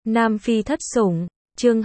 Nam Phi thất sủng, chương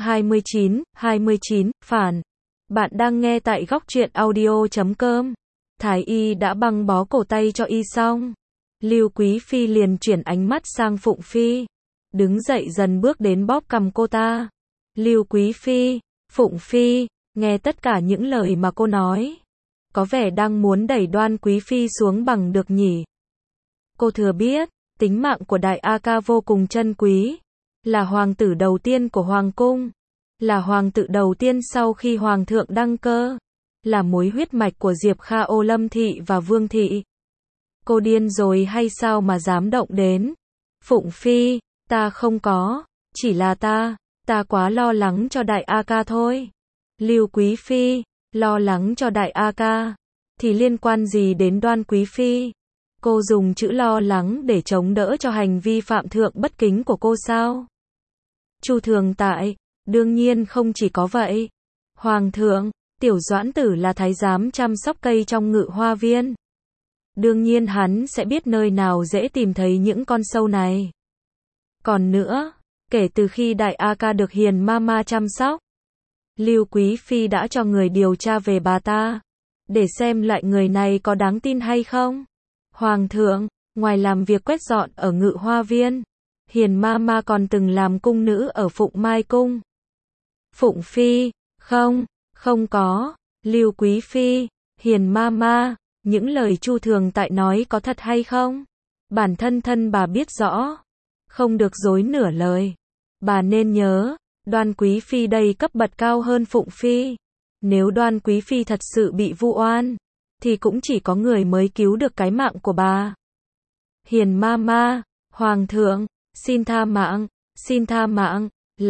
29, phản. Bạn đang nghe tại góc truyện audio.com. Thái y đã băng bó cổ tay cho y xong. Lưu Quý Phi liền chuyển ánh mắt sang Phụng Phi. Đứng dậy dần bước đến bóp cằm cô ta. Lưu Quý Phi, Phụng Phi, nghe tất cả những lời mà cô nói. Có vẻ đang muốn đẩy Đoan Quý Phi xuống bằng được nhỉ. Cô thừa biết, tính mạng của Đại A Ca vô cùng trân quý. Là hoàng tử đầu tiên của Hoàng cung. Là hoàng tử đầu tiên sau khi Hoàng thượng đăng cơ. Là mối huyết mạch của Diệp Kha Ô Lâm Thị và Vương Thị. Cô điên rồi hay sao mà dám động đến? Phụng Phi, ta không có, chỉ là ta quá lo lắng cho Đại A Ca thôi. Lưu Quý Phi, lo lắng cho Đại A Ca, thì liên quan gì đến Đoan Quý Phi? Cô dùng chữ lo lắng để chống đỡ cho hành vi phạm thượng bất kính của cô sao? Chu Thường Tại, đương nhiên không chỉ có vậy. Hoàng thượng, Tiểu Doãn Tử là thái giám chăm sóc cây trong Ngự Hoa Viên. Đương nhiên hắn sẽ biết nơi nào dễ tìm thấy những con sâu này. Còn nữa, kể từ khi Đại A Ca được Hiền Mama chăm sóc, Lưu Quý Phi đã cho người điều tra về bà ta, để xem loại người này có đáng tin hay không. Hoàng thượng, ngoài làm việc quét dọn ở Ngự Hoa Viên, Hiền Mama còn từng làm cung nữ ở Phụng Mai Cung. Phụng Phi, không có. Lưu Quý Phi, Hiền Mama, những lời Chu Thường Tại nói có thật hay không? Bản thân bà biết rõ, không được dối nửa lời. Bà nên nhớ, Đoan Quý Phi đây cấp bậc cao hơn Phụng Phi. Nếu Đoan Quý Phi thật sự bị vu oan, thì cũng chỉ có người mới cứu được cái mạng của bà. Hiền Mama, Hoàng thượng, xin tha mạng,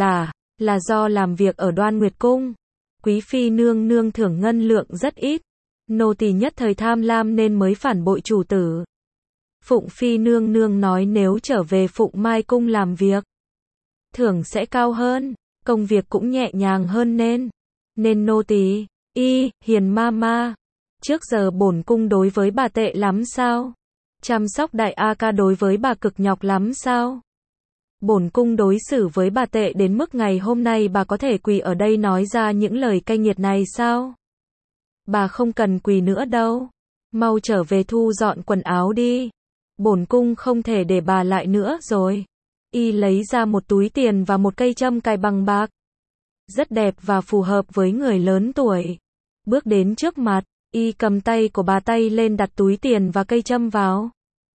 là do làm việc ở Đoan Nguyệt Cung. Quý Phi nương nương thưởng ngân lượng rất ít. Nô tỳ nhất thời tham lam nên mới phản bội chủ tử. Phụng Phi nương nương nói nếu trở về Phụng Mai Cung làm việc, thưởng sẽ cao hơn, công việc cũng nhẹ nhàng hơn nên nô tỳ. Hiền Mama, trước giờ bổn cung đối với bà tệ lắm sao? Chăm sóc Đại A Ca đối với bà cực nhọc lắm sao? Bổn cung đối xử với bà tệ đến mức ngày hôm nay bà có thể quỳ ở đây nói ra những lời cay nghiệt này sao? Bà không cần quỳ nữa đâu. Mau trở về thu dọn quần áo đi. Bổn cung không thể để bà lại nữa rồi. Y lấy ra một túi tiền và một cây châm cài bằng bạc. Rất đẹp và phù hợp với người lớn tuổi. Bước đến trước mặt, y cầm tay của bà tay lên đặt túi tiền và cây châm vào.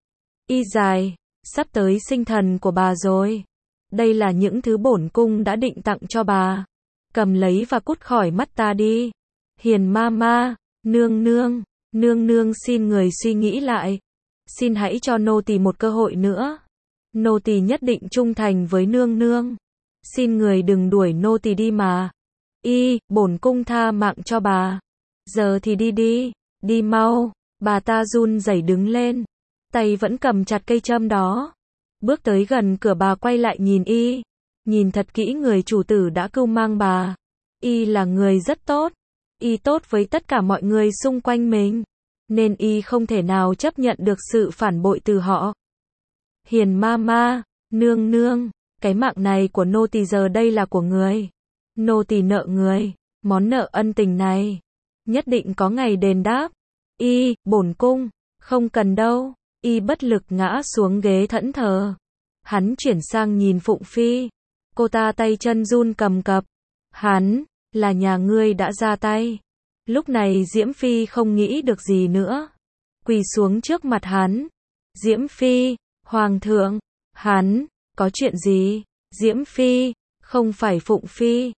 Y dài, sắp tới sinh thần của bà rồi. Đây là những thứ bổn cung đã định tặng cho bà. Cầm lấy và cút khỏi mắt ta đi. Hiền Mama, nương nương xin người suy nghĩ lại. Xin hãy cho nô tỳ một cơ hội nữa. Nô tỳ nhất định trung thành với nương nương. Xin người đừng đuổi nô tỳ đi mà. Bổn cung tha mạng cho bà. Giờ thì đi mau. Bà ta run rẩy đứng lên, tay vẫn cầm chặt cây châm đó. Bước tới gần cửa bà quay lại nhìn y. Nhìn thật kỹ người chủ tử đã cưu mang bà. Y là người rất tốt. Y tốt với tất cả mọi người xung quanh mình. Nên y không thể nào chấp nhận được sự phản bội từ họ. Hiền Mama, nương, cái mạng này của nô tỳ giờ đây là của người. Nô tỳ nợ người, món nợ ân tình này nhất định có ngày đền đáp. Bổn cung, không cần đâu. Y bất lực ngã xuống ghế thẫn thờ. Hắn chuyển sang nhìn Phụng Phi. Cô ta tay chân run cầm cập. Hắn, là nhà ngươi đã ra tay. Lúc này Diễm Phi không nghĩ được gì nữa. Quỳ xuống trước mặt hắn. Diễm Phi, Hoàng thượng, hắn, có chuyện gì? Diễm Phi, không phải Phụng Phi,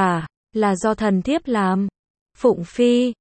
là do thần thiếp làm. Phụng Phi,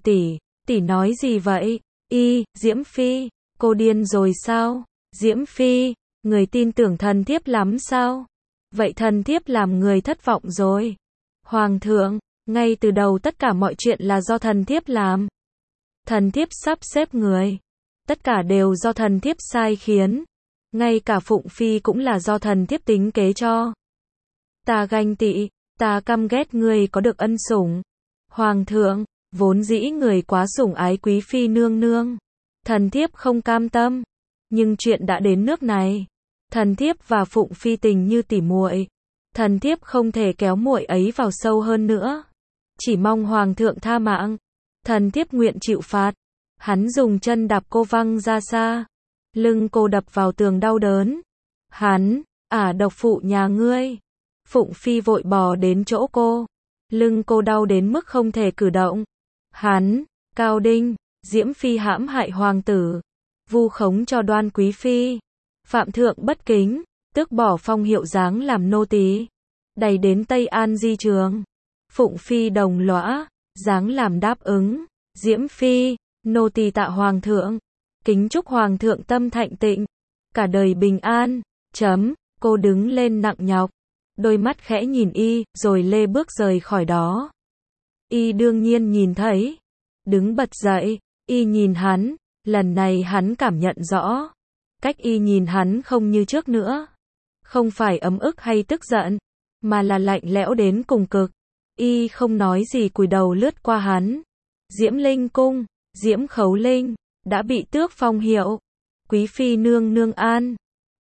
tỷ nói gì vậy? Diễm Phi, cô điên rồi sao? Diễm Phi, người tin tưởng thần thiếp lắm sao? Vậy thần thiếp làm người thất vọng rồi. Hoàng thượng, ngay từ đầu tất cả mọi chuyện là do thần thiếp làm. Thần thiếp sắp xếp người. Tất cả đều do thần thiếp sai khiến. Ngay cả Phụng Phi cũng là do thần thiếp tính kế cho. Ta ganh tị, ta căm ghét người có được ân sủng. Hoàng thượng, vốn dĩ người quá sủng ái Quý Phi nương nương. Thần thiếp không cam tâm. Nhưng chuyện đã đến nước này. Thần thiếp và Phụng Phi tình như tỉ muội. Thần thiếp không thể kéo muội ấy vào sâu hơn nữa. Chỉ mong hoàng thượng tha mạng. Thần thiếp nguyện chịu phạt. Hắn dùng chân đạp cô văng ra xa. Lưng cô đập vào tường đau đớn. Hắn, độc phụ nhà ngươi. Phụng Phi vội bò đến chỗ cô. Lưng cô đau đến mức không thể cử động. Hắn, Cao Đinh, Diễm Phi hãm hại hoàng tử. Vu khống cho Đoan Quý Phi. Phạm thượng bất kính, tước bỏ phong hiệu dáng làm nô tỳ. Đày đến Tây An di trường. Phụng Phi đồng lõa, dáng làm đáp ứng. Diễm Phi, nô tỳ tạ hoàng thượng. Kính chúc hoàng thượng tâm thạnh tịnh. Cả đời bình an. Cô đứng lên nặng nhọc. Đôi mắt khẽ nhìn y, rồi lê bước rời khỏi đó. Y đương nhiên nhìn thấy. Đứng bật dậy, y nhìn hắn. Lần này hắn cảm nhận rõ. Cách y nhìn hắn không như trước nữa. Không phải ấm ức hay tức giận, mà là lạnh lẽo đến cùng cực. Y không nói gì cúi đầu lướt qua hắn. Diễm Linh cung, Diễm Khấu Linh, đã bị tước phong hiệu. Quý Phi nương nương an.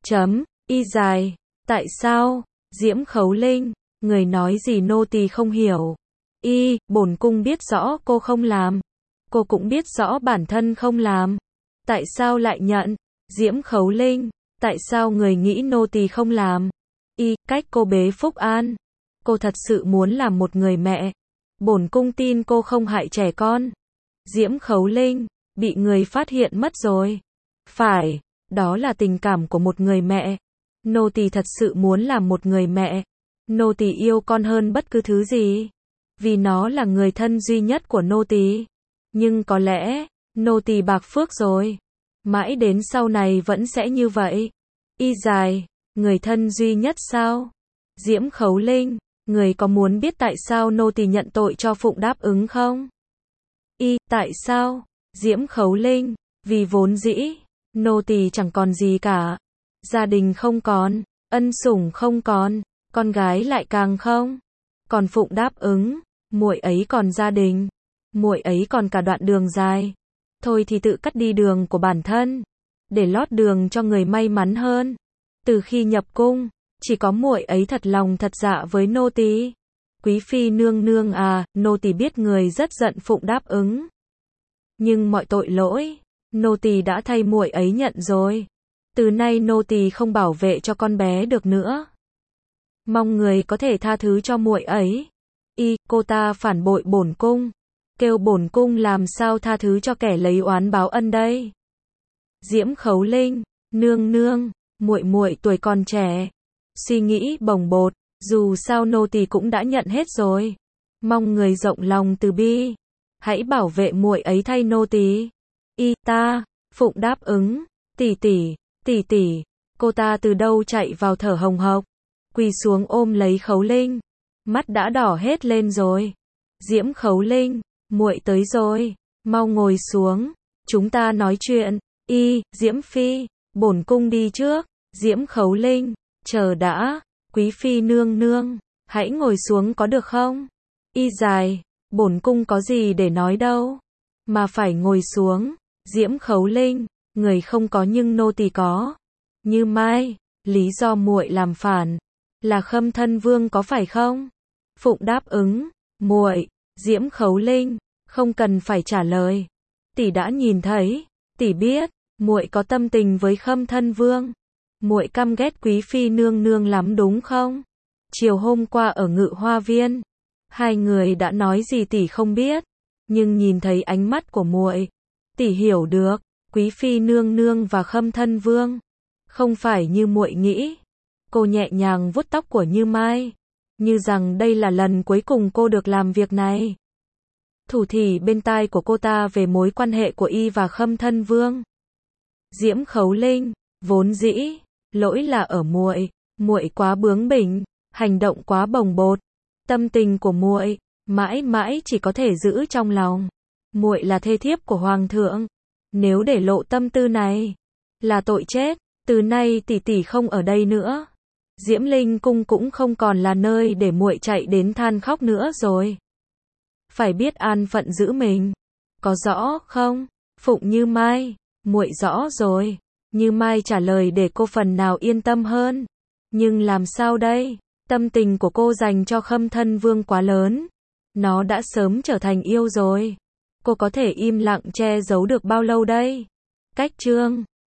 Y dài, tại sao? Diễm Khấu Linh, người nói gì nô tỳ không hiểu. Y, bổn cung biết rõ cô không làm. Cô cũng biết rõ bản thân không làm. Tại sao lại nhận? Diễm Khấu Linh, tại sao người nghĩ nô tỳ không làm? Y, cách cô bế Phúc An. Cô thật sự muốn làm một người mẹ. Bổn cung tin cô không hại trẻ con. Diễm Khấu Linh, bị người phát hiện mất rồi. Phải, đó là tình cảm của một người mẹ. Nô tỳ thật sự muốn làm một người mẹ. Nô tỳ yêu con hơn bất cứ thứ gì. Vì nó là người thân duy nhất của nô tỳ. Nhưng có lẽ, nô tỳ bạc phước rồi. Mãi đến sau này vẫn sẽ như vậy. Y dài, người thân duy nhất sao? Diễm Khấu Linh, người có muốn biết tại sao nô tỳ nhận tội cho Phụng đáp ứng không? Y, tại sao? Diễm Khấu Linh, vì vốn dĩ, nô tỳ chẳng còn gì cả. Gia đình không còn, ân sủng không còn, con gái lại càng không. Còn Phụng đáp ứng, muội ấy còn gia đình, muội ấy còn cả đoạn đường dài. Thôi thì tự cắt đi đường của bản thân, để lót đường cho người may mắn hơn. Từ khi nhập cung, chỉ có muội ấy thật lòng thật dạ với nô tỳ. Quý Phi nương nương à, nô tỳ biết người rất giận Phụng đáp ứng. Nhưng mọi tội lỗi, nô tỳ đã thay muội ấy nhận rồi. Từ nay nô tỳ không bảo vệ cho con bé được nữa. Mong người có thể tha thứ cho muội ấy. Y, cô ta phản bội bổn cung. Kêu bổn cung làm sao tha thứ cho kẻ lấy oán báo ân đây? Diễm Khấu Linh, nương nương, muội muội tuổi còn trẻ, suy nghĩ bồng bột, dù sao nô tỳ cũng đã nhận hết rồi. Mong người rộng lòng từ bi, hãy bảo vệ muội ấy thay nô tỳ. Y, ta, Phụng đáp ứng, tỷ tỷ, cô ta từ đâu chạy vào thở hồng hộc, quỳ xuống ôm lấy Khấu Linh, mắt đã đỏ hết lên rồi. Diễm Khấu Linh, muội tới rồi, mau ngồi xuống, chúng ta nói chuyện. Y, Diễm Phi, bổn cung đi trước. Diễm Khấu Linh, chờ đã, Quý Phi nương nương, hãy ngồi xuống có được không? Y dài, bổn cung có gì để nói đâu, mà phải ngồi xuống. Diễm Khấu Linh, người không có nhưng nô tỳ có. Như Mai, lý do muội làm phản là Khâm Thân Vương có phải không? Phụng đáp ứng, muội. Diễm Khấu Linh, không cần phải trả lời. Tỷ đã nhìn thấy, tỷ biết, muội có tâm tình với Khâm Thân Vương. Muội căm ghét Quý Phi nương nương lắm đúng không? Chiều hôm qua ở Ngự Hoa Viên, hai người đã nói gì tỷ không biết, nhưng nhìn thấy ánh mắt của muội, tỷ hiểu được, Quý Phi nương nương và Khâm Thân Vương không phải như muội nghĩ. Cô nhẹ nhàng vuốt tóc của Như Mai, như rằng đây là lần cuối cùng cô được làm việc này. Thủ thỉ bên tai của cô ta về mối quan hệ của y và Khâm Thân Vương. Diễm Khấu Linh, vốn dĩ, lỗi là ở muội, muội quá bướng bỉnh, hành động quá bồng bột. Tâm tình của muội mãi mãi chỉ có thể giữ trong lòng. Muội là thê thiếp của hoàng thượng, nếu để lộ tâm tư này là tội chết. Từ nay tỷ tỷ không ở đây nữa, Diễm Linh cung cũng không còn là nơi để muội chạy đến than khóc nữa rồi. Phải biết an phận giữ mình, có rõ không? Phụng Như Mai, muội rõ rồi. Như Mai trả lời để cô phần nào yên tâm hơn. Nhưng làm sao đây? Tâm tình của cô dành cho Khâm Thân Vương quá lớn. Nó đã sớm trở thành yêu rồi. Cô có thể im lặng che giấu được bao lâu đây? Cách chương